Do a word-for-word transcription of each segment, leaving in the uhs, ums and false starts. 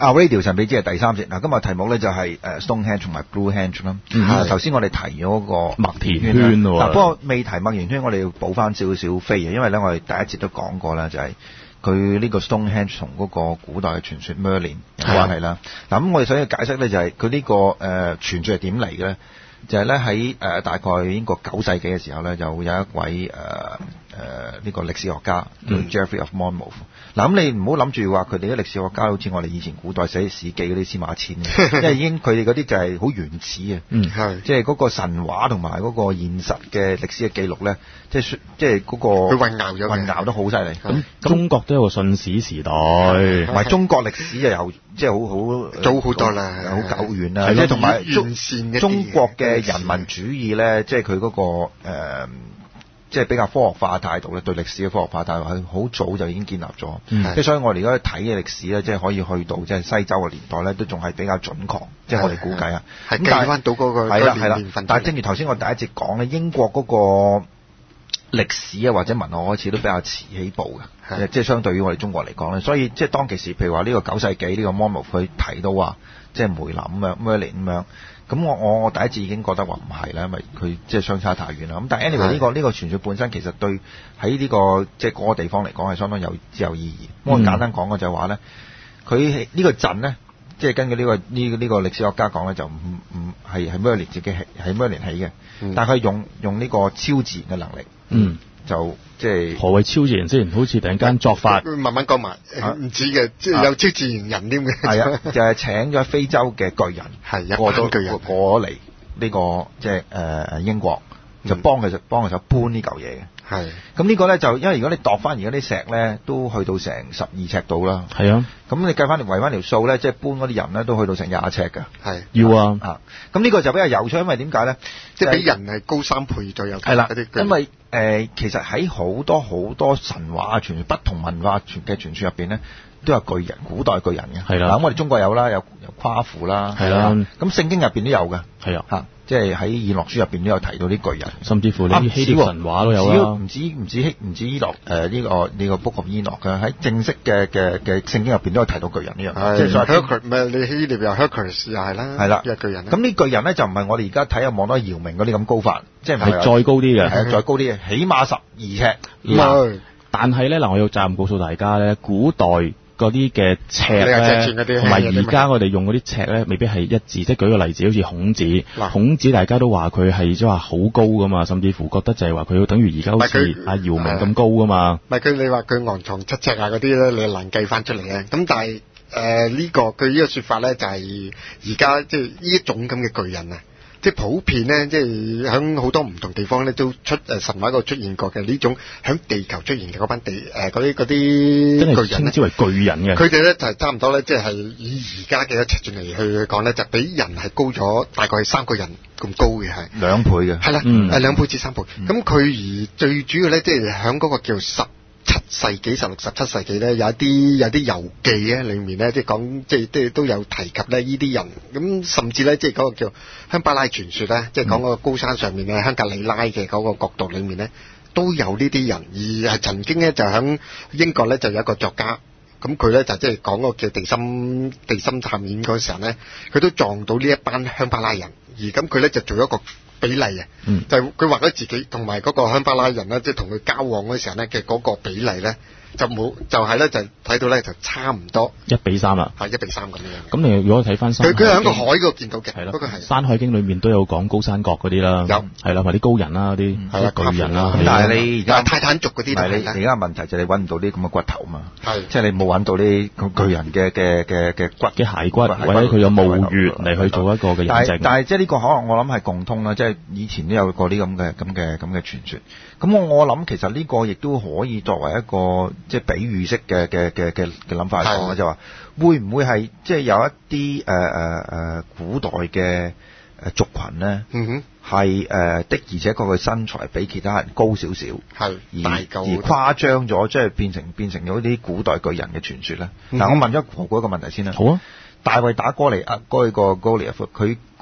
啊 Radio 神秘之係第三節嗱，今日題目咧就係誒 Stonehenge 同埋 Bluehenge 啦。嗯，頭先我哋提咗個麥田圈喎。 嗱，不過未提麥田圈，我哋要補翻少少飛嘅，因為咧我哋第一節都講過啦，就係佢呢個 Stonehenge 同嗰個古代嘅傳說 Merlin 有關係啦。嗱，咁我哋想要解釋咧就係佢呢個誒傳說係點嚟嘅咧？就係咧喺誒大概英國九世紀嘅時候咧，就有一位誒誒呢個歷史學家叫 Geoffrey of Monmouth。嗱，咁你唔好諗住話佢哋啲歷史學家好似我哋以前古代寫史記嗰啲司馬遷嘅，因為已經佢哋嗰啲就係好原始啊。嗯，係，即係嗰個神話同埋嗰個現實嘅歷史嘅記錄咧，即係即係嗰個佢混淆咗， 混淆得好犀利。咁中國都有個信史時代， 同埋中國歷史就有即係好好早好多啦， 好久遠啦，即係同埋中中國嘅人民主義咧，即係佢嗰個誒。呃即係比較科學化嘅態度咧，對歷史嘅科學化態度係好早就已經建立咗。即係、嗯、所以我哋而家睇嘅歷史咧，即係可以去到即係西周嘅年代咧，都仲係比較準確。即係我哋估計啊， 係計翻到嗰個係啦係啦。但係正如頭先我第一節講咧，英國嗰個歷史啊或者文學開始都比較遲起步嘅，即係相對於我哋中國嚟講咧。所以即係當其時，譬如話呢個九世紀呢、呢個 Monmouth 佢提到話，即係梅林咁樣 Merlin 咁樣。咁我我我第一次已經覺得話唔係啦，因為佢即係相差太遠啦。咁但係 anyway 呢、呢個呢、呢個傳說本身其實對喺呢、呢個即係嗰個地方嚟講係相當有有意義。我、嗯、簡單講嘅就係話咧，佢呢個鎮咧，即係根據呢、呢個呢呢、呢個歷史學家講咧，就唔唔係係 Merlin 自己起係 Merlin 起嘅，嗯、但係佢用用呢個超自然嘅能力。嗯。就即係何謂超自然先？好似突然間作法， 慢慢講埋，唔止嘅，即係有超自然人添嘅。 係啊，就係請咗非洲嘅巨人， 係過咗巨人過嚟呢個即係誒英國，就幫佢幫佢手搬呢嚿嘢嘅。係，咁呢個咧就因為如果你度翻而家啲石咧，都去到成十二尺度啦。 係啊， 咁你計翻條圍翻條數咧，即係搬嗰啲人咧都去到成廿尺㗎。 係， 要啊。啊， 咁呢個就比較有趣，因為點解咧？ 即係比人係高三倍左右。 係啦，因為誒、呃、其實喺好多好多神話傳說、不同文化傳嘅傳說入邊咧，都有巨人、古代巨人嘅。係啦，咁我哋中國有啦，有有夸父啦。係啦，咁聖經入邊都有嘅。係啊，嚇。即係喺《以諾書》入邊都有提到啲巨人， 甚至乎你希臘神話都有啦。 唔止唔止希唔止以諾誒呢個呢個 Book of Enoch嘅，喺正式嘅嘅嘅聖經入邊都有提到巨人呢樣。即係所謂咩？你希臘又 Hercules 又係啦。 係啦， 一巨人。 咁呢巨人咧就唔係我哋而家睇下望到姚明嗰啲咁高法，即係唔係再高啲嘅， 係再高啲嘅，起碼十二尺。 嗱，但係咧嗱，我有責任告訴大家咧，古代嗰啲嘅尺咧，同埋而家我哋用嗰啲尺咧，未必係一致。即係舉個例子，好似孔子，孔子大家都話佢係即係話好高噶嘛，甚至乎覺得就係話佢要等於而家好似阿姚明咁高噶嘛。 唔係佢，你話佢昂藏七尺啊嗰啲咧，你難計翻出嚟嘅。咁但係誒呢個佢呢個説法咧，就係而家即係呢一種咁嘅巨人啊。即係普遍咧，即係喺好多唔同地方咧都出誒神話嗰度出現過嘅呢種喺地球出現嘅嗰班地誒嗰啲嗰啲巨人咧， 稱之為巨人嘅。 佢哋咧就係差唔多咧，即係以而家嘅尺寸嚟去講咧，就比人係高咗大概係三個人咁高嘅係兩倍嘅。係啦， 嗯，誒兩倍至三倍。咁佢、嗯、而最主要咧，即係喺嗰個叫十七世紀、十六、十七世紀咧，有一啲有啲遊記咧，裏面咧即係講，即係都都有提及咧呢啲人，咁甚至咧即係嗰個叫香巴拉傳說咧，即係講嗰個高山上面咧香格里拉嘅嗰個角度裏面咧，都有呢啲人，而係曾經咧就喺英國咧就有一個作家，咁佢咧就即係講嗰個叫地心地心探險嗰時候咧，佢都撞到呢一班香巴拉人，而咁佢咧就做一個比例啊，嗯、就係佢話咗自己同埋嗰個香巴拉人咧，即係同佢交往嗰時候咧嘅嗰個比例咧，就冇就係咧就睇到咧就差唔多一比三啦， 係一比三咁樣。咁你如果睇翻，佢佢喺個海嗰度見到嘅，係咯，不過係《 山海經》裏面都有講高山國嗰啲啦，有係啦，或者啲高人啦嗰啲，係啦巨人啦。 但係你而家泰坦族嗰啲， 係你而家問題就係你揾唔到啲咁嘅骨頭嘛，係即係你冇揾到啲巨人嘅嘅嘅嘅骨嘅骸骨，或者佢有墓穴嚟去做一個嘅認證。 但係即係呢個可能我諗係共通啦，即係以前都有過啲咁嘅咁嘅咁嘅傳說。咁我我諗其實呢個亦都可以作為一個即係比喻式嘅嘅嘅嘅嘅諗法嚟講，就話會唔會係即係有一啲誒誒誒古代嘅誒族群咧，嗯哼，係誒的而且確佢身材比其他人高少少，係而而誇張咗，即係變成變成咗啲古代巨人嘅傳說咧。嗱，我問咗何故一個問題先啦。好啊。大衛打哥利亞嗰個哥利亞，佢嗰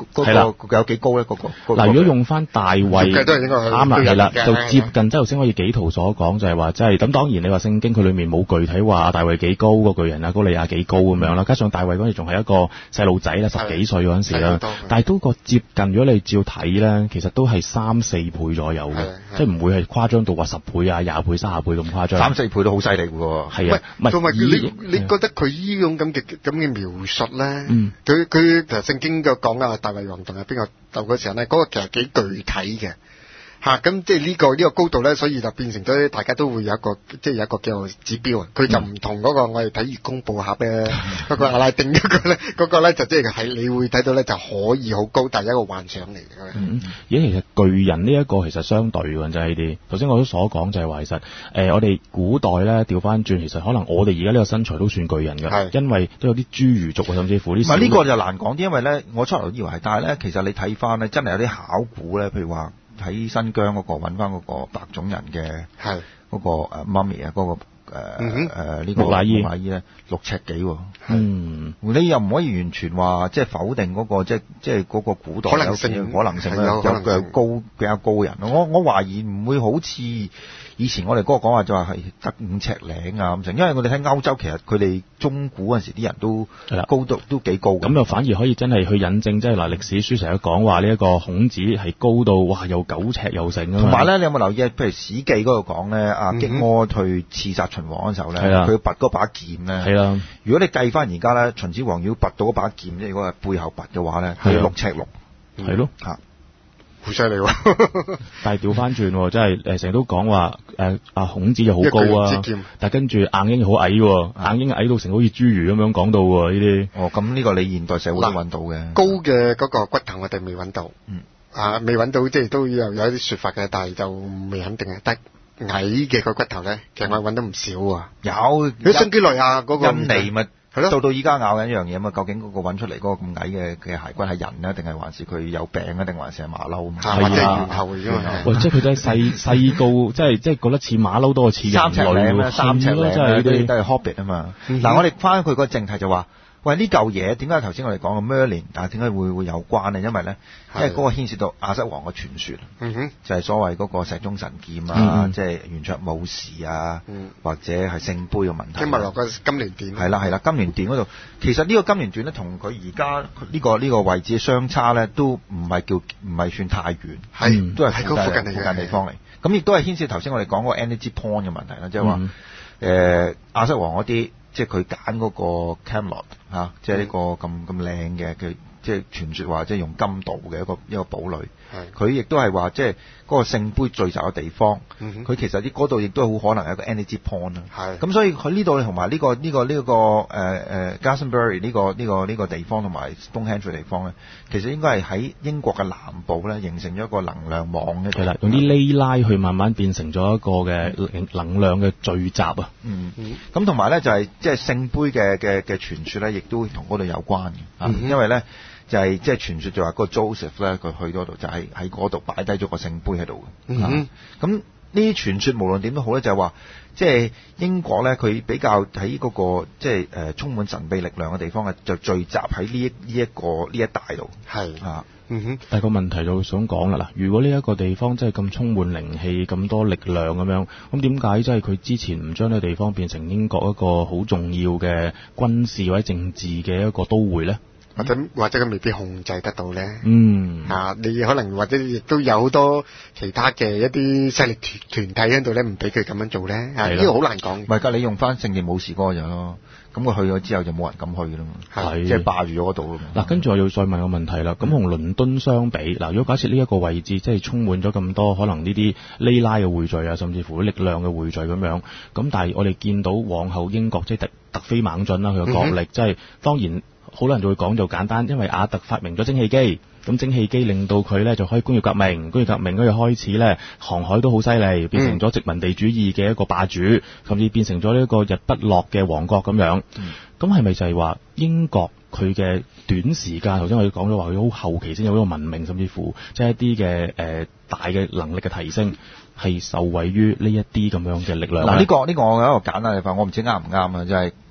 嗰個有幾高咧？嗰個嗱，如果用翻大衛啱啦，係啦，就接近即係頭先可以紀陶所講，就係話即係咁。當然你話聖經佢裏面冇具體話大衛幾高，個巨人啊哥利亞幾高咁樣啦。加上大衛嗰陣仲係一個細路仔啦，十幾歲嗰陣時啦，但係都個接近。如果你照睇咧，其實都係三四倍左右嘅，即係唔會係誇張到話十倍啊、廿倍、三十倍咁誇張。 三四倍都好犀利喎。 係啊，唔係同埋你你覺得佢呢種咁嘅咁嘅描述咧？嗯，佢佢其實聖經嘅講啊，大衛王同係邊個鬥嗰時候咧，嗰、嗰個其實幾具體嘅。嚇、啊，咁即係呢個呢、呢個高度咧，所以就變成咗大家都會有一個即係有一個叫做指標啊。佢就唔同嗰個我哋睇月宮報盒咧，嗰個阿拉丁嗰個咧，嗰個咧就即係係你會睇到咧就可以好高，但係一個幻想嚟嘅。 嗯，而其實巨人呢一個其實相對嘅就係呢啲。頭先我都所講就係話其實誒、呃、我哋古代咧調翻轉，其實可能我哋而家呢個身材都算巨人嘅，因為都有啲侏儒族甚至乎啲。唔係呢個就難講啲，因為咧我初頭以為係，但係咧其實你睇翻咧真係有啲考古咧，譬如話。喺新疆嗰個揾翻嗰個白種人嘅，係嗰個誒媽咪啊，嗰個誒誒呢個木乃伊，木乃伊咧六尺幾喎，嗯，你又唔可以完全話即係否定嗰個即係即係嗰個古代有可能性可能性咧，有有高比較高人，我我懷疑唔會好似以前我哋嗰個講話就話係得五尺零啊咁成，因為我哋喺歐洲其實佢哋中古嗰陣時啲人都高度都幾高，咁就反而可以真係去引證，即係嗱歷史書成日講話呢一個孔子係高到哇有九尺有成啊，同埋咧你有冇留意？譬如史記嗰度講咧，阿荊軻去刺殺秦王嗰時候咧，佢拔嗰把劍咧，係啦。如果你計翻而家咧，秦始皇要拔到嗰把劍，即係如果係背後拔嘅話咧，係六尺六，係咯嚇。好犀利喎！但係調翻轉，即係誒成日都講話誒阿孔子就好高啊，但係跟住硬嬰好矮喎，硬嬰矮到成好似侏儒咁樣講到喎呢啲。哦，咁呢個你現代社會都揾到嘅。高嘅嗰個骨頭我哋未揾到，嗯啊未揾到，即係都有有一啲説法嘅，但係就未肯定嘅。但矮嘅個骨頭咧，其實我揾到唔少啊。有，你新幾內亞嗰個印尼咪？係咯，到到依家咬緊一樣嘢嘛，究竟嗰個揾出嚟嗰個咁矮嘅嘅骸骨係人咧，定係還是佢有病啊，定還是係馬騮？係啊，猿猴嚟㗎嘛。喂，即係佢真係細細個，即係即係覺得似馬騮多過似人類。三尺零咩？三尺零咧，都都係 Hobbit 啊嘛。嗱，我哋翻佢個正題就話。喂，呢嚿嘢點解頭先我哋講嘅 Merlin 啊，點解會會有關咧？因為咧，因為嗰個牽涉到亞瑟王嘅傳說，嗯哼，就係所謂嗰個石中神劍啊，嗯、即係圓桌武士啊，嗯、或者係聖杯嘅問題。聽埋落個金鑾殿。係啦係啦，金鑾殿嗰度，其實呢個金鑾殿咧，同佢而家呢個呢、呢個位置嘅相差咧，都唔係叫唔係算太遠，係、嗯、都係附近附近地方嚟。咁亦都係牽涉頭先我哋講嗰個 energy point 嘅問題啦，即係話誒亞瑟王嗰啲。即係佢揀嗰個 Camelot 嚇、啊，即係呢個咁咁靚嘅嘅，即係傳說話即係用金鍍嘅一個一個堡壘。佢亦都係話即係嗰個聖杯聚集嘅地方。佢、嗯、其實啲嗰度亦都好可能有一個 energy point 啦。係。咁所以佢呢度同埋呢個呢、呢個呢、呢個誒誒 Glastonbury 呢個呢、呢個呢、呢個地方同埋 Stonehenge 嘅地方咧，其實應該係喺英國嘅南部咧，形成咗一個能量網嘅。係啦，用啲哩拉去慢慢變成咗一個嘅能量嘅聚集啊。嗯。咁同埋咧就係即係聖杯嘅嘅嘅傳說咧，亦都同嗰度有關嘅。嗯、因為咧。就係即係傳說就話個 Joseph 咧，佢去嗰度就喺喺嗰度擺低咗個聖杯喺度嘅。咁呢啲傳說無論點都好咧，就係話即係英國咧，佢比較喺嗰、那個即係誒充滿神秘力量嘅地方嘅，就聚集喺呢一呢一個呢一帶度。係啊，嗯哼。但係個問題就想講啦，嗱，如果呢一個地方真係咁充滿靈氣、咁多力量咁樣，咁點解即係佢之前唔將呢個地方變成英國一個好重要嘅軍事或者政治嘅一個都會咧？或者或者佢未必控制得到咧，嗯，啊，你可能或者亦都有好多其他嘅一啲勢力團團體喺度咧，唔俾佢咁樣做咧，啊，呢個好難講。唔係㗎，你用翻聖殿武士嗰個就咯，咁佢去咗之後就冇人敢去㗎啦嘛，係即係霸住咗嗰度啦嘛。嗱，跟住我要再問個問題啦，咁同倫敦相比，嗱，如果假設呢一個位置即係充滿咗咁多可能呢啲哩拉嘅匯聚啊，甚至乎力量嘅匯聚咁樣，咁但係我哋見到往後英國即係突突飛猛進啦，佢嘅國力即係當然。好多人就會講就簡單，因為亞特發明咗蒸汽機，咁蒸汽機令到佢咧就可以工業革命，工業革命嗰日開始咧航海都好犀利，變成咗殖民地主義嘅一個霸主，甚至變成咗呢一個日不落嘅王國咁樣。咁係咪就係話英國佢嘅短時間，頭先我哋講咗話佢好後期先有呢個文明，甚至乎即係一啲嘅誒大嘅能力嘅提升，係受惠於呢一啲咁樣嘅力量？嗱，呢個呢個我有一個簡單嘅法，我唔知啱唔啱啊，就係。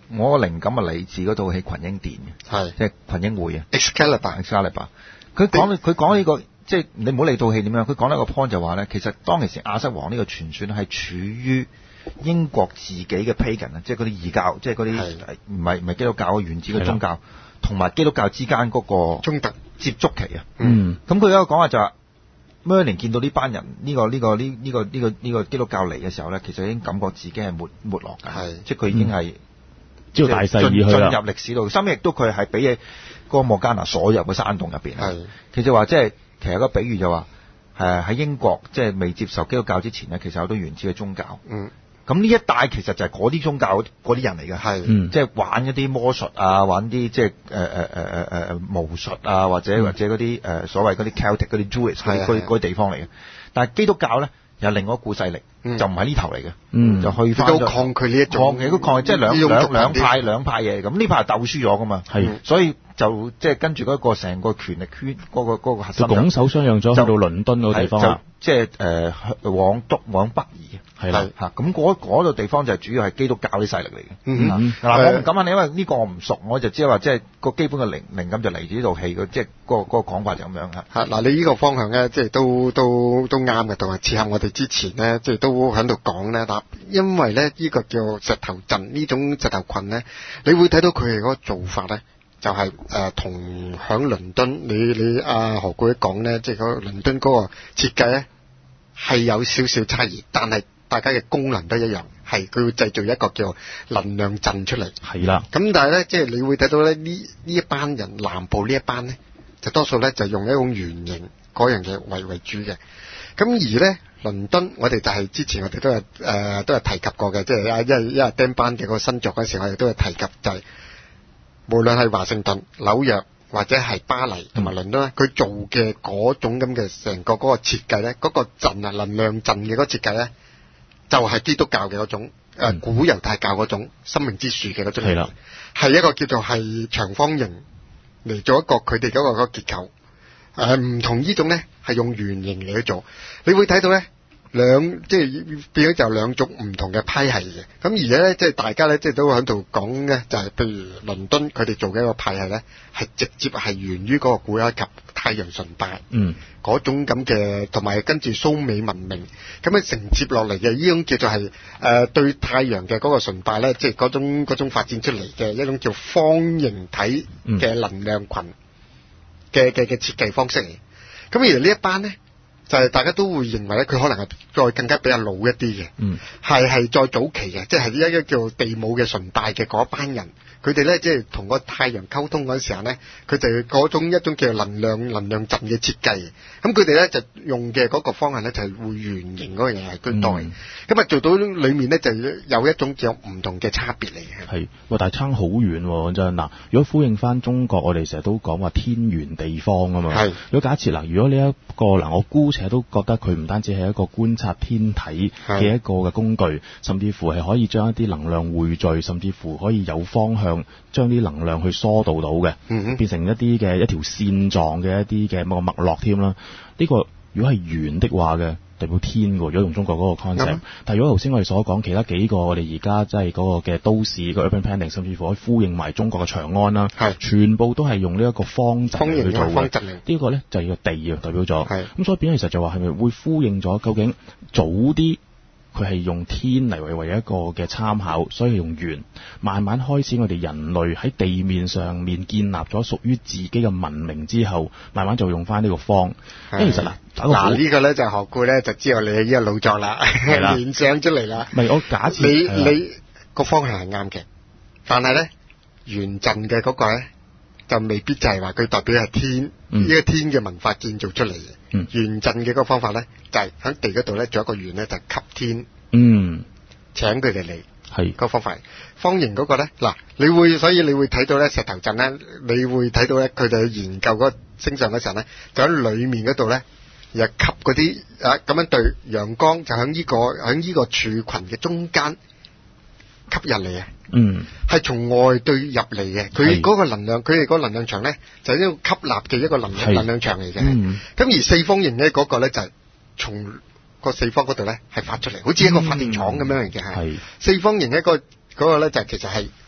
我個靈感係嚟自嗰套戲《群英殿》嘅， 係即係群英會啊 ，Excalibur，Excalibur。 佢講佢講呢個，即係你唔好理套戲點樣，佢講一個 point 就話咧，其實當其時亞瑟王呢個傳說係處於英國自己嘅 pagan 啊，即係嗰啲異教，即係嗰啲唔係唔係基督教嘅原始嘅宗教，同埋基督教之間嗰個衝突接觸期啊。 嗯， 咁佢有一個講話就話，Merlin 見到呢班人呢、這個呢、這個呢呢、這個呢、這個呢、這個基督教嚟嘅時候咧，其實已經感覺自己係沒沒落嘅，即係佢已經係。嗯知道大勢已去啦， 進入歷史度，深亦都佢係俾嘅嗰個摩加納所有嘅山洞入邊。係，其實話即係其實個比喻就話，誒喺英國即係未接受基督教之前咧，其實有好多原始嘅宗教。嗯，咁呢一帶其實就係嗰啲宗教嗰啲人嚟嘅，係，嗯、即係玩一啲魔術啊，玩啲即係誒誒誒誒誒巫術啊，或者、嗯、或者嗰啲誒所謂嗰啲 Celtic 嗰啲 Druids 嗰啲嗰啲地方嚟嘅。但係基督教咧有另外一個故勢力。嗯、就唔係呢頭嚟嘅，嗯、就去翻都抗拒呢一種， 抗拒都抗拒，即係兩兩兩派兩派嘢。咁呢派係鬥輸咗噶嘛，係、嗯，所以就即係跟住嗰個成個權力圈嗰、嗰個嗰、嗰個核心就拱手相讓咗去到倫敦嗰個地方啦， 即係誒往東往北移係啦嚇。咁嗰嗰度地方就係主要係基督教啲勢力嚟嘅。嗱、嗯嗯，我唔敢肯定，因為呢個我唔熟，我就知係話即係個基本嘅靈靈感就嚟自呢套戲嘅，即係嗰個嗰個講法就咁樣嚇。 嚇嗱，你呢個方向咧，即係都都都啱嘅，同埋切合我哋之前咧，即係都喺度講。因為咧呢、這個叫石頭陣呢種石頭群咧，你會睇到佢哋嗰個做法咧，就係誒同響倫敦，你你阿、啊、何故一講咧，即係嗰倫敦嗰個設計咧係有少少差異，但係大家嘅功能都一樣，係佢會製造一個叫能量陣出嚟。係啦，咁但係咧，即係你會睇到咧呢呢一班人南部呢一班咧，就多數咧就用一種圓形嗰樣嘢為為主嘅，咁而咧。倫敦，我哋就係之前我哋都係誒、呃、都係提及過嘅，即係啊，因為因為釘班嘅嗰個新作嗰時，我哋都係提及就係、是，無論係華盛頓、紐約或者係巴黎同埋倫敦咧，佢做嘅嗰種咁嘅成個嗰個設計咧，嗰、那個陣啊能量陣嘅嗰個設計咧，就係、是、基督教嘅嗰種誒、呃、古猶太教嗰種生命之樹嘅嗰種，係啦，係一個叫做係長方形嚟做一個佢哋嗰個嗰個結構。誒、呃，唔同呢種咧，係用圓形嚟去做，你會睇到咧兩即係變咗就兩種唔同嘅派系嘅。咁而且咧，即係大家咧，即係都喺度講咧，就係、是、譬如倫敦佢哋做嘅一個派系咧，係直接係源於嗰個古埃及太陽崇拜，嗯，嗰種咁嘅，同埋跟住蘇美文明咁樣承接落嚟嘅呢種叫做係誒、呃、對太陽嘅嗰個崇拜咧，即係嗰種嗰種發展出嚟嘅一種叫方形體嘅能量群。嗯嘅嘅嘅設計方式嚟，咁而呢一班咧，就係、是、大家都會認為咧，佢可能係再更加比較老一啲嘅，嗯，係係再早期嘅，即係一個叫地母嘅崇拜嘅嗰班人，佢哋咧即係同個太陽溝通嗰陣時候咧，佢哋嗰種一種叫能量能量陣嘅設計，咁佢哋咧就用嘅嗰個方向咧就係、是、會圓形嗰樣嘢係居多嘅，咁、嗯、啊做到裡面咧就有一種叫唔同嘅差別嚟嘅。係，哇！但係差好遠喎，真係嗱。如果呼應翻中國，我哋成日都講話天圓地方啊嘛。係。如果假設嗱，如果呢一個嗱，我姑且都覺得佢唔單止係一個觀察天體嘅一個嘅工具，甚至乎係可以將一啲能量匯聚，甚至乎可以有方向將啲能量去疏導到嘅，嗯，變成一啲嘅一條線狀嘅一啲嘅個脈絡添啦。呢、這個如果係圓的話嘅，代表天喎。如果用中國嗰個 concept，嗯、但係如果頭先我哋所講其他幾個我哋而家即係嗰個嘅都市個 urban planning，甚至乎可以呼應埋中國嘅長安啦，係全部都係用呢一個方陣嚟去做嘅。呢、這個咧就係個地啊，代表咗。係咁，所以變咗其實就話係咪會呼應咗？究竟早啲佢係用天嚟為為一個嘅參考，所以用圓。慢慢開始，我哋人類喺地面上面建立咗屬於自己嘅文明之後，慢慢就用翻呢個方。因為其實嗱，嗱呢個咧就學過咧，就知道你係呢個老作啦，聯想出嚟啦。唔係我假設你你個方向係啱嘅，但係咧圓陣嘅嗰個咧就未必就係話佢代表係天呢、嗯、個天嘅文化建造出嚟嘅。嗯，圓陣嘅嗰個方法咧，就係、是、喺地嗰度咧做一個圓咧，就係、吸天。嗯，請佢哋嚟係個方法。方形嗰個咧，嗱，你會所以你會睇到咧石頭陣咧，你會睇到咧佢哋去研究嗰個星象嘅時候咧，就喺裏面嗰度咧，又吸嗰啲啊咁樣對陽光就喺呢、這個喺呢個柱群嘅中間吸入嚟嘅。嗯，係從外對入嚟嘅，佢嗰個能量，佢哋嗰個能量場咧，就係一個吸納嘅一個能量能量場嚟嘅。咁、嗯、而四方形咧嗰個咧就係從個四方嗰度咧係發出嚟，好似一個發電廠咁樣嘅係。四方形一個嗰個咧就其實係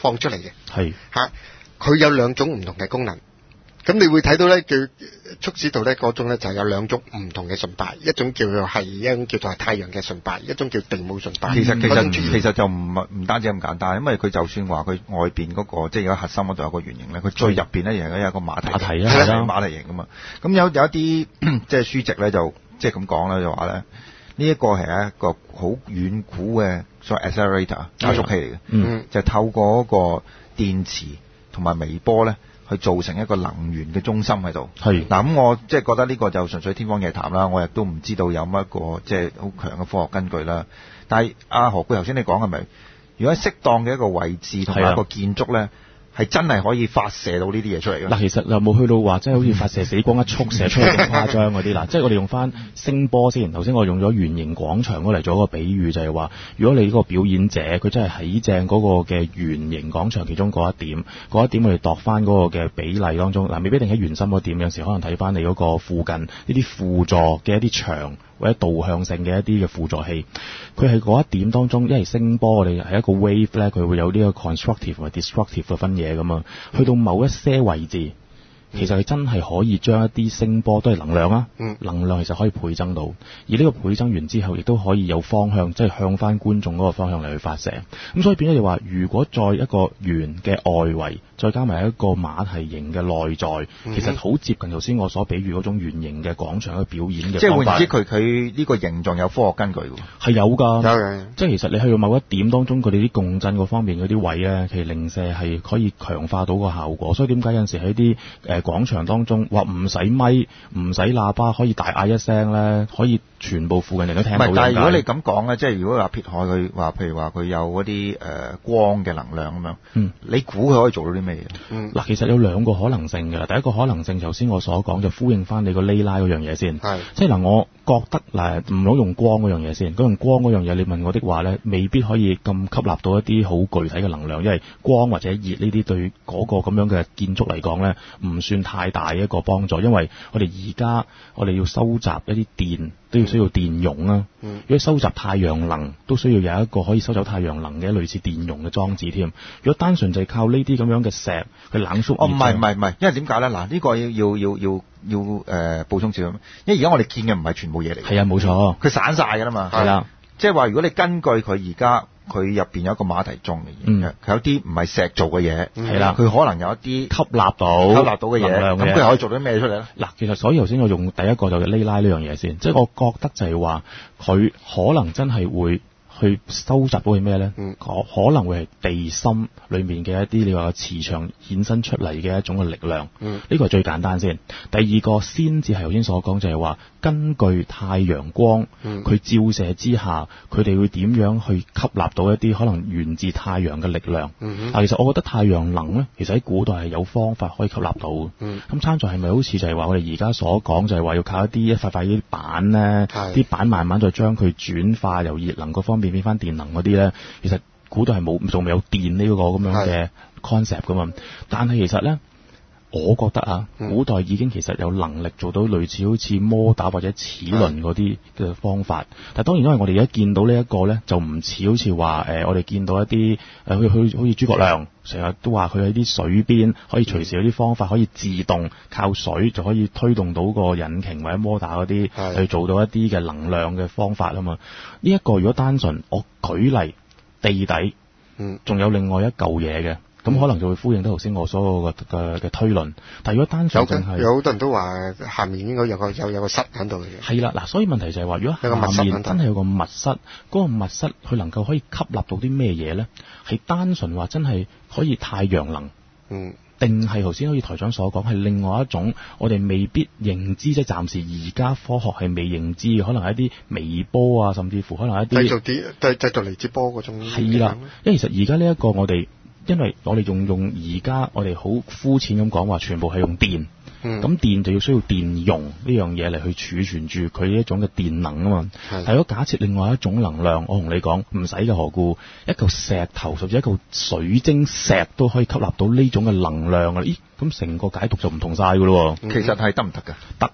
放出嚟嘅。 係嚇，佢有兩種唔同嘅功能。咁你會睇到咧，叫促使到咧嗰種咧就係有兩種唔同嘅崇拜，一種叫做係一種叫做係太陽嘅崇拜，一種叫地母崇拜。 其實其實其實就唔唔單止咁簡單，因為佢就算話佢外邊嗰、那個即係而家核心嗰度有個圓形咧，佢最入邊咧又有一個馬蹄， 馬蹄係啦， 啊， 馬蹄形噶嘛。咁有有一啲即係書籍咧就即係咁講啦，就話咧呢一個係一個好遠古嘅所謂 accelerator 加速器嚟嘅， 嗯， 就透過嗰個電磁同埋微波咧。去造成一個能源嘅中心喺度。 係嗱，咁我即係覺得呢個就純粹天方夜譚啦，我亦都唔知道有乜一個即係好強嘅科學根據啦。但係阿何故頭先你講係咪？如果喺適當嘅一個位置同埋一個建築咧，係真係可以發射到呢啲嘢出嚟嘅。 嗱，其實又冇去到話，即係好似發射死光一束射出嚟咁誇張嗰啲啦。即係我哋用翻聲波先。頭先我用咗圓形廣場嗰嚟做一個比喻，就係話，如果你嗰個表演者佢真係喺正嗰個嘅圓形廣場其中嗰一點，嗰一點我哋度翻嗰個嘅比例當中，嗱，未必一定喺圓心嗰點，有時可能睇翻你嗰個附近呢啲輔助嘅一啲牆或者導向性嘅一啲嘅輔助器，佢係嗰一點當中，因為聲波我哋係一個 wave 咧，佢會有呢個 constructive 同埋 destructive 嘅分野㗎嘛。去到某一些位置，其實佢真係可以將一啲聲波都係能量啊， 嗯、能量其實可以倍增到，而呢個倍增完之後，亦都可以有方向，即係向翻觀眾嗰個方向嚟去發射。咁所以變咗就話，如果再一個圓嘅外圍，再加埋一個馬蹄形嘅內在， 嗯、 其實好接近頭先我所比喻嗰種圓形嘅廣場嘅表演嘅。 即係換言之，佢佢呢個形狀有科學根據㗎。 係有㗎， 有嘅。 即係其實你去到某一點當中，佢哋啲共振嗰方面嗰啲位咧，其實零舍係可以強化到個效果。所以點解有陣時喺啲誒廣場當中話唔使咪、唔使喇叭，可以大嗌一聲咧，可以全部附近人都聽到。 唔係，但係如果你咁講咧，即係如果話撇開佢話，譬如話佢有嗰啲誒光嘅能量咁樣， 嗯， 你估佢可以做到啲咩嘢？ 嗯， 嗱，其實有兩個可能性嘅啦。第一個可能性，頭先我所講就呼應翻你個呢拉嗰樣嘢先， 係， 即係嗱，我覺得嗱，唔好用光嗰樣嘢先，嗰用光嗰樣嘢，你問我的話咧，未必可以咁吸納到一啲好具體嘅能量，因為光或者熱呢啲對嗰個咁樣嘅建築嚟講咧，唔算太大一個幫助，因為我哋而家我哋要收集一啲電，都要需要電容啊。 嗯， 如果收集太陽能，都需要有一個可以收走太陽能嘅類似電容嘅裝置添。如果單純就係靠呢啲咁樣嘅石去冷縮， 哦，唔係唔係唔係，因為點解咧？嗱，呢、這個要要要要要誒、呃、補充少少，因為而家我哋見嘅唔係全部嘢嚟。 係啊，冇錯， 佢散晒㗎啦嘛。 係啦， 即係話如果你根據佢而家佢入邊有一個馬蹄狀嘅嘢，佢、嗯、有啲唔係石做嘅嘢，係啦，佢可能有一啲吸納到吸納到嘅嘢，咁佢可以做到咩出嚟咧？嗱， 其實所以頭先我用第一個就係呢拉呢樣嘢先，即係我覺得就係話佢可能真係會去收集到係咩咧？嗯，可可能會係地心裏面嘅一啲你話磁場衍生出嚟嘅一種嘅力量。嗯，呢個係最簡單先。第二個先至係頭先所講，就係話根據太陽光，佢、嗯、照射之下，佢哋會點樣去吸納到一啲可能源自太陽嘅力量。嗯，但其實我覺得太陽能咧，其實喺古代係有方法可以吸納到嘅。嗯，咁參在係咪好似就係話我哋而家所講，就係話要靠一啲一塊塊啲板咧，啲板慢慢再將佢轉化由熱能嗰方面變翻電能嗰啲咧，其實古代係冇仲未有電呢個咁樣嘅 concept 噶嘛。但係其實咧，我覺得啊，古代已經其實有能力做到類似好似摩打或者齒輪嗰啲嘅方法。但係當然因為我哋而家見到呢一個咧，就唔似好似話誒，我哋見到一啲誒，去去好似諸葛亮成日都話佢喺啲水邊可以隨時有啲方法可以自動靠水就可以推動到個引擎或者摩打嗰啲去做到一啲嘅能量嘅方法啊嘛。呢一個如果單純我舉例地底，嗯，仲有另外一嚿嘢嘅。咁、嗯、可能就會呼應到頭先我所有嘅嘅嘅推論，但係如果單純淨係有好多人都話下面應該有個有有個室喺度嘅。 係啦，嗱，所以問題就係話，如果下面真係有個密室，嗰、嗰個密室佢能夠可以吸納到啲咩嘢咧？係單純話真係可以太陽能，嗯，定係頭先好似台長所講係另外一種我哋未必認知，即係暫時而家科學係未認知嘅，可能係一啲微波啊，甚至乎可能一啲製造啲製製造離子波嗰種。 係啦，因為其實而家呢一個我哋。因為我哋用用而家我哋好膚淺咁講話，全部係用電，咁、嗯、電就要需要電容呢樣嘢嚟去儲存住佢一種嘅電能啊嘛。係如果假設另外一種能量，我同你講唔使嘅，何故一嚿石頭甚至一嚿水晶石都可以吸納到呢種嘅能量啊？咦，咁成個解讀就唔同晒噶咯。 其實係得唔得噶？ 得。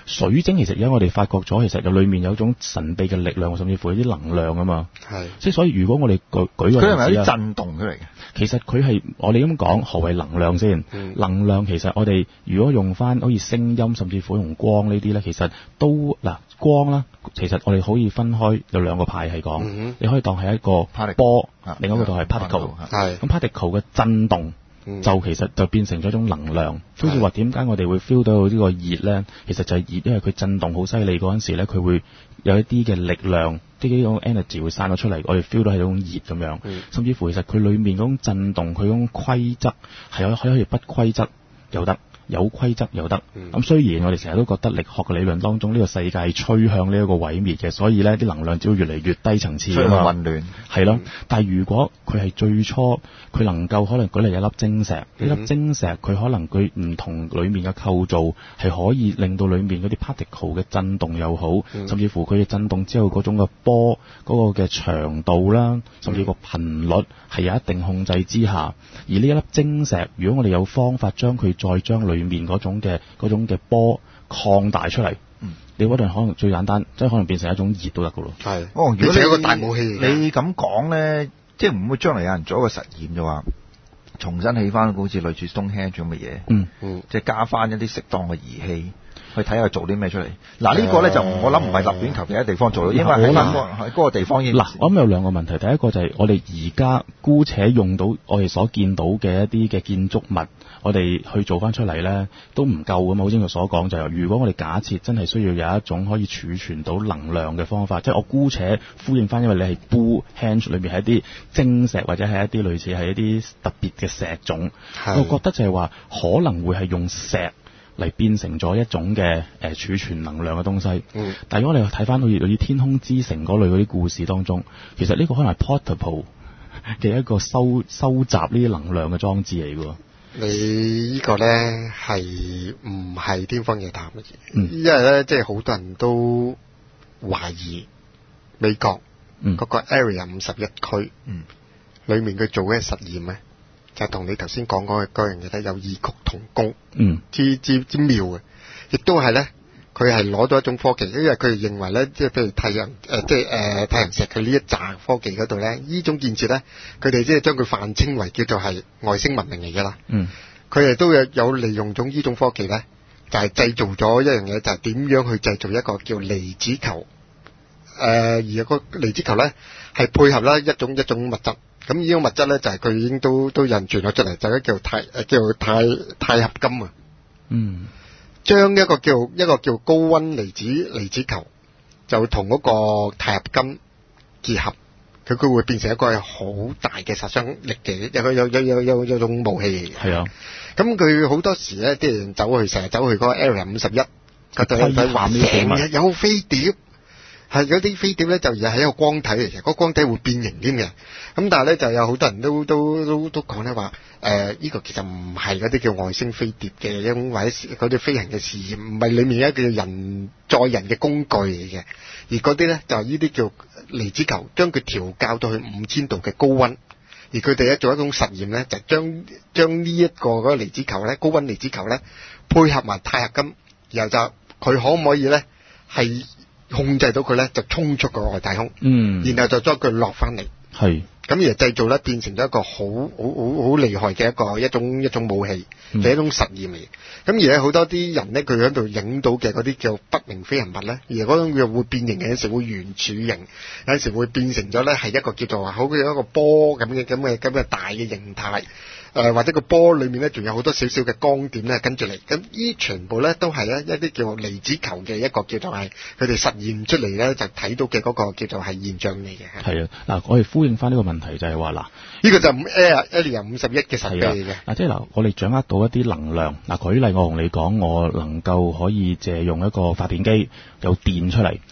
水晶其實而家我哋發覺咗，其實有裏面有一種神秘嘅力量，甚至乎有啲能量啊嘛。係。即係所以如果我哋舉舉個例子， 佢係咪有啲震動出嚟嘅？ 其實佢係我哋咁講，何謂能量先？嗯、能量其實我哋如果用翻好似聲音，甚至乎用光呢啲咧，其實都嗱光啦，其實我哋可以分開有兩個派係講，嗯、你可以當係一個波，啊、另一個就係 particle。係。咁 particle 嘅震動。就其實就變成咗一種能量，好似話點解我哋會 feel 到呢個熱咧？其實就係熱，因為佢震動好犀利嗰陣時咧，佢會有一啲嘅力量，啲呢種 energy 會散咗出嚟，我哋 feel 到係一種熱咁樣。嗯、甚至乎其實佢裡面嗰種震動，佢嗰種規則係有可以不規則又得。有規則又得，咁、嗯、雖然我哋成日都覺得力學嘅理論當中呢、呢個世界趨向呢一個毀滅嘅，所以呢啲能量只會越嚟越低層次啊嘛，混亂係咯。但係如果佢係最初佢能夠可能舉例一粒晶石，呢、嗯、粒晶石佢可能佢唔同裡面嘅構造係可以令到裡面嗰啲 particle 嘅震動又好，嗯、甚至乎佢嘅震動之後嗰種嘅波嗰個嘅長度啦，甚至個頻率係有一定控制之下，而呢一粒晶石，如果我哋有方法將佢再將裏面嗰種嘅嗰種嘅波擴大出嚟，嗯、你嗰陣可能最簡單，即係可能變成一種熱都得噶咯。係， 哦，如果你有一個大武器， 你咁講咧，即係唔會將來有人做一個實驗就話，重新起翻好似類似 Stonehenge 咁嘅嘢，嗯嗯，即係加翻一啲適當嘅儀器。去睇下做啲咩出嚟？嗱、啊、呢、呢個咧就我諗唔係立亂求其一地方做到，因為喺嗰個地方已經。嗱，我諗有兩個問題。第一個就係我哋而家姑且用到我哋所見到嘅一啲嘅建築物，我哋去做翻出嚟咧都唔夠㗎嘛。好似我所講就係，如果我哋假設真係需要有一種可以儲存到能量嘅方法，即係我姑且呼應翻，因為你係 Stonehenge 裏面係一啲晶石或者係一啲類似係一啲特別嘅石種，我覺得就係話可能會係用石嚟變成咗一種嘅誒、呃、儲存能量嘅東西。嗯。但係如果你睇翻好似好似天空之城嗰類嗰啲故事當中，其實呢個可能係 portable 嘅一個收收集呢啲能量嘅裝置嚟㗎。 你呢個咧係唔係天方夜譚嘅嘢？嗯。因為咧，即係好多人都懷疑美國嗰個 Area 五十一區，嗯，裡面佢做嘅實驗咧，就同你頭先講嗰嗰樣嘢咧有異曲同工，嗯，之之之妙嘅，亦都係咧，佢係攞到一種科技，因為佢哋認為咧，即係譬如太陽誒、呃，即係誒、呃、太陽石佢呢一紮科技嗰度咧，呢種建設咧，佢哋即係將佢泛稱為叫做係外星文明嚟㗎啦，嗯，佢哋都有有利用咗呢種科技咧，就係、是、製造咗一樣嘢，就係、是、點樣去製造一個叫離子球，誒、呃、而個離子球咧係配合啦一種一種物質。咁呢種物質咧就係、是、佢已經都都印傳咗出嚟，就係叫鈦誒叫鈦鈦合金啊。嗯，將一個叫一個叫高溫離子離子球，就同嗰個鈦合金結合，佢佢會變成一個好大嘅殺傷力嘅，有有有有有有種武器嚟嘅。係啊，咁佢好多時咧啲人走去成日走去嗰個 Area 五十一嗰度睇話成日有飛碟。係嗰啲飛碟咧，就而係一個光體嚟嘅，嗰個光體會變形添嘅。咁但係咧，就有好多人都都都都講咧話，誒、呃、呢、這個其實唔係嗰啲叫外星飛碟嘅，一種或者嗰啲飛行嘅試驗，唔係裡面一個人載人嘅工具嚟嘅。而嗰啲咧就係呢啲叫離子球，將佢調校到去五千度嘅高溫。而佢哋咧做一種實驗咧，就將將呢一個嗰個離子球咧，高溫離子球咧，配合埋鈦合金，然後就佢可唔可以咧係控制到佢咧，就衝出個外太空，嗯，然後就將佢落翻嚟，係，咁而製造咧變成咗一個好好好好厲害嘅一個一種一種武器，係、嗯、一種實驗嚟。咁而咧好多啲人咧，佢喺度影到嘅嗰啲叫不明飛行物咧，而嗰種又會變形嘅，有時會圓柱形，有陣時會變成咗咧係一個叫做話好似一個波咁嘅咁嘅咁嘅大嘅形態。誒、呃、或者個波裏面咧，仲有好多少少嘅光點咧跟住嚟，咁呢全部咧都係咧一啲叫離子球嘅一個叫做係佢哋實驗出嚟咧就睇到嘅嗰個叫做係現象嚟嘅。係啊，嗱我哋呼應翻呢個問題就係話嗱，呢個就 Area 五十一嘅實驗嚟嘅。嗱即係嗱，我哋掌握到一啲能量，嗱舉例我同你講，我能夠可以借用一個發電機有電出嚟。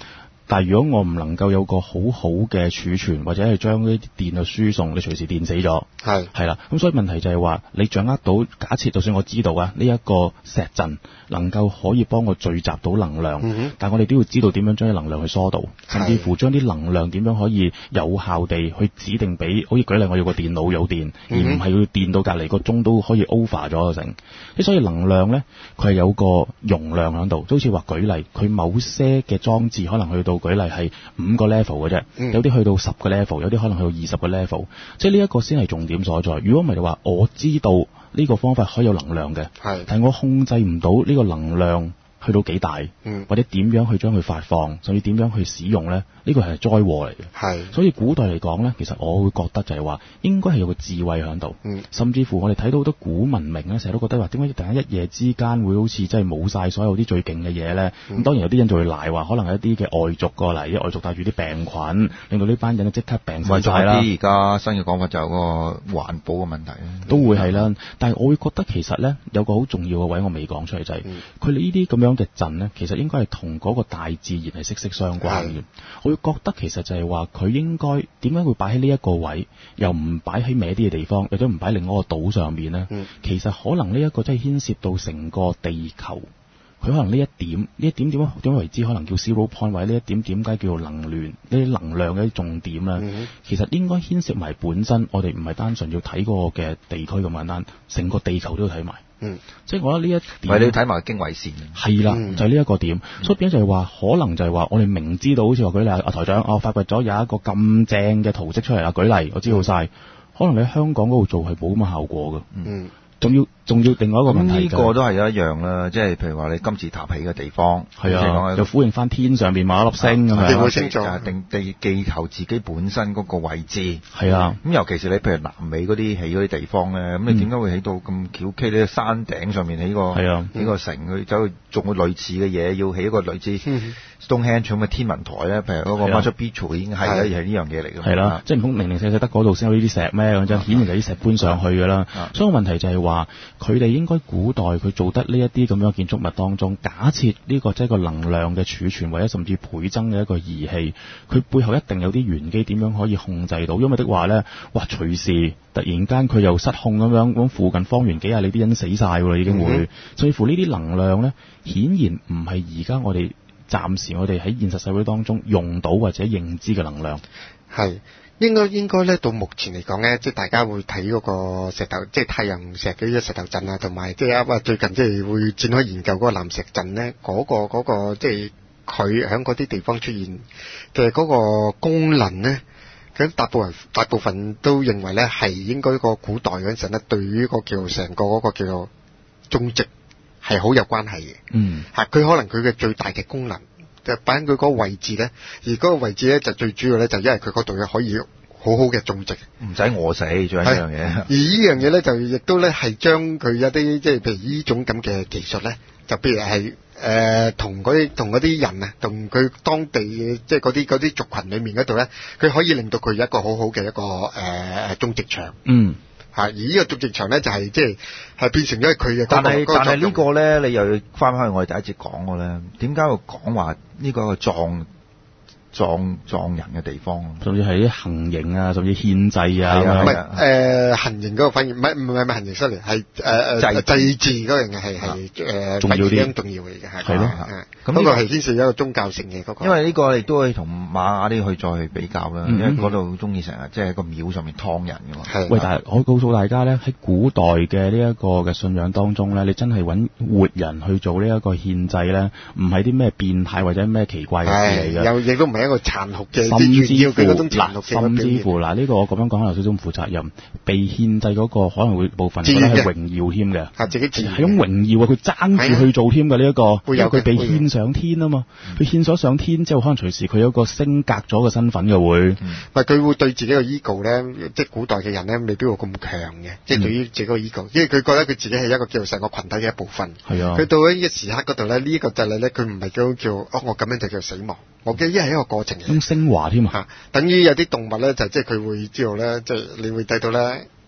但係如果我唔能夠有個好好嘅儲存，或者係將呢啲電去輸送，你隨時電死咗。 係係啦，咁所以問題就係話，你掌握到，假設就算我知道啊，呢、這、一個石陣能夠可以幫我聚集到能量，嗯、但我哋都要知道點樣將啲能量去疏導，甚至乎將啲能量點樣可以有效地去指定俾，好似舉例我要個電腦有電，嗯、而唔係要電到隔離個鐘都可以 over 咗個成。所以能量呢，佢係有個容量喺度，就好似話舉例，佢某些嘅裝置可能去到舉例係五個 level 嘅啫，嗯、有啲去到十個 level， 有啲可能去到二十個 level，即係呢一個先係重點所在。如果唔係就話，我知道呢個方法可以有能量嘅，係，但係我控制唔到呢個能量去到幾大，嗯、或者點樣去將佢發放，甚至點樣去使用呢？呢個係災禍嚟嘅。係，所以古代嚟講呢，其實我會覺得就係話，應該係有個智慧喺度。嗯，甚至乎我哋睇到好多古文明咧，成日都覺得話，點解突然間一夜之間會好似真係冇晒所有啲最勁嘅嘢呢？咁、嗯、當然有啲人就會賴話，可能係一啲嘅外族過嚟，啲外族帶住啲病菌，令到呢班人即刻病死晒啦。 啲而家新嘅講法就有個環保嘅問題咧， 都會係啦。但係我會覺得其實呢，有個好重要嘅位我未講出嚟就係、是，佢哋呢啲咁樣嘅陣呢，其實應該係同嗰個大自然係息息相關嘅。我會覺得其實就係話佢應該點解會擺喺呢一個位，又唔擺喺歪啲嘅地方，或者唔擺喺另外一個島上面呢？嗯、其實可能呢一個真係牽涉到成個地球，佢可能呢一點呢一點點樣點樣為之可能叫 zero point，或者呢一點點解叫做能源呢啲能量嘅重點呢？嗯、其實應該牽涉埋本身，我哋唔係單純要睇嗰個嘅地區咁簡單，成個地球都要睇埋。嗯，即係我覺得呢一點， 係你要睇埋經緯線， 係啦，嗯、就係呢一個點，嗯、所以變咗就係話，可能就係話，我哋明知道，好似話舉例，阿、啊、台長，我、啊、發掘咗有一個咁正嘅圖蹟出嚟啦，舉例，我知道晒，嗯、可能你喺香港嗰度做係冇咁嘅效果嘅，嗯。仲要仲要另外一個問題， 呢個都係一樣啦，即係譬如話你金字塔起嘅地方， 係啊，就呼應翻天上邊某一粒星咁樣， 定會星座， 定地地球自己本身嗰個位置， 係啊。 咁尤其是你譬如南美嗰啲起嗰啲地方咧，咁你點解會起到咁蹺蹊呢？山頂上面起個係啊，起個城，佢走去做個類似嘅嘢，要起一個類似 Stonehenge 咁嘅天文台咧，譬如嗰個 Machu Picchu 已經係咧，係呢樣嘢嚟嘅。係啦，即係唔通零零舍舍得嗰度先有呢啲石咩？咁樣顯然就啲石搬上去㗎啦。所以個問題就係話，佢哋應該古代佢做得呢一啲咁樣建築物當中，假設呢個即係個能量嘅儲存或者甚至倍增嘅一個儀器，佢背後一定有啲玄機，點樣可以控制到？因為的話咧，哇，隨時突然間佢又失控咁樣，咁附近方圓幾廿里啲人死晒㗎啦，已經會。嗯、甚至乎呢啲能量咧，顯然唔係而家我哋暫時我哋喺現實社會當中用到或者認知嘅能量。 係。應該應該咧，到目前嚟講咧，即係大家會睇嗰個石頭，即係太陽石嘅呢個石頭陣啊，同埋即係啊，最近即係會展開研究嗰個藍石陣咧，嗰、嗰個嗰、嗰個即係佢喺嗰啲地方出現嘅嗰個功能咧，咁大部分大部分都認為咧係應該個古代嗰陣時咧，對於個叫成個嗰個叫做種植係好有關係嘅。嗯，嚇佢可能佢嘅最大嘅功能。就擺喺佢嗰個位置咧，而嗰個位置咧就最主要咧，就因為佢嗰度咧可以好好嘅種植，唔使餓死，仲有一樣嘢。而呢樣嘢咧，就亦都咧係將佢一啲即係譬如呢種咁嘅技術咧，就譬如係誒同嗰啲同嗰啲人啊，同佢當地即係嗰啲嗰啲族群裡面嗰度咧，佢可以令到佢有一個好好嘅一個誒、呃、種植場。嗯。嚇！而呢個種植場咧就係即係係變成咗佢嘅。但係但係呢個咧，你又要翻返去我哋第一節講嘅咧，點解會講話呢個個葬葬葬人嘅地方？ 甚至係啲行刑啊，甚至獻祭啊， 唔係誒行刑嗰個反而唔係唔係唔係行刑失禮，係誒誒祭祀嗰樣嘢係係誒重要啲， 重要嚟嘅係。 係咯， 咁呢個係牽涉一個宗教性嘅嗰個。 因為呢個你都可以同馬雅啲去再去比較啦，因為嗰度中意成日即係個廟上面劏人嘅嘛。係。 喂，但係我告訴大家咧，喺古代嘅呢一個嘅信仰當中咧，你真係揾活人去做呢一個獻祭咧，唔係啲咩變態或者咩奇怪嘅事嚟嘅。 又亦都唔係一個殘酷嘅， 甚至乎嗱，甚至乎嗱，呢個我咁樣講可能有少少唔負責任。被獻祭嗰個可能會部分覺得係榮耀添嘅，係自己係咁榮耀啊！佢爭住去做添嘅呢一個，因為佢被獻上天啊嘛。佢獻咗上天之後，可能隨時佢有個升格咗嘅身份嘅會。 唔係佢會對自己嘅 ego 咧，即係古代嘅人咧，未必會咁強嘅。即係對於自己個 ego，因為佢覺得佢自己係一個叫做成個羣體嘅一部分。係啊，佢到咗呢個時刻嗰度咧，呢一個就係咧，佢唔係叫叫哦，我咁樣就叫死亡。我嘅呢係一個過程嚟。 咁升華添啊！ 等於有啲動物咧，就即係佢會知道咧，即係你會睇到咧，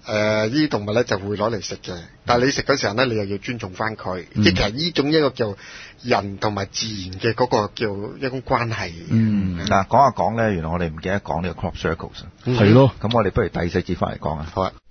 誒呢啲動物咧就會攞嚟食嘅，但係你食嗰時候咧，你又要尊重翻佢， 嗯、 即係其實呢種一個叫人同埋自然嘅嗰個叫一種關係。 嗯，嗱、嗯、講下講咧，原來我哋唔記得講呢個 crop circles。 係咯， 咁我哋不如第四節翻嚟講啊。 好啊。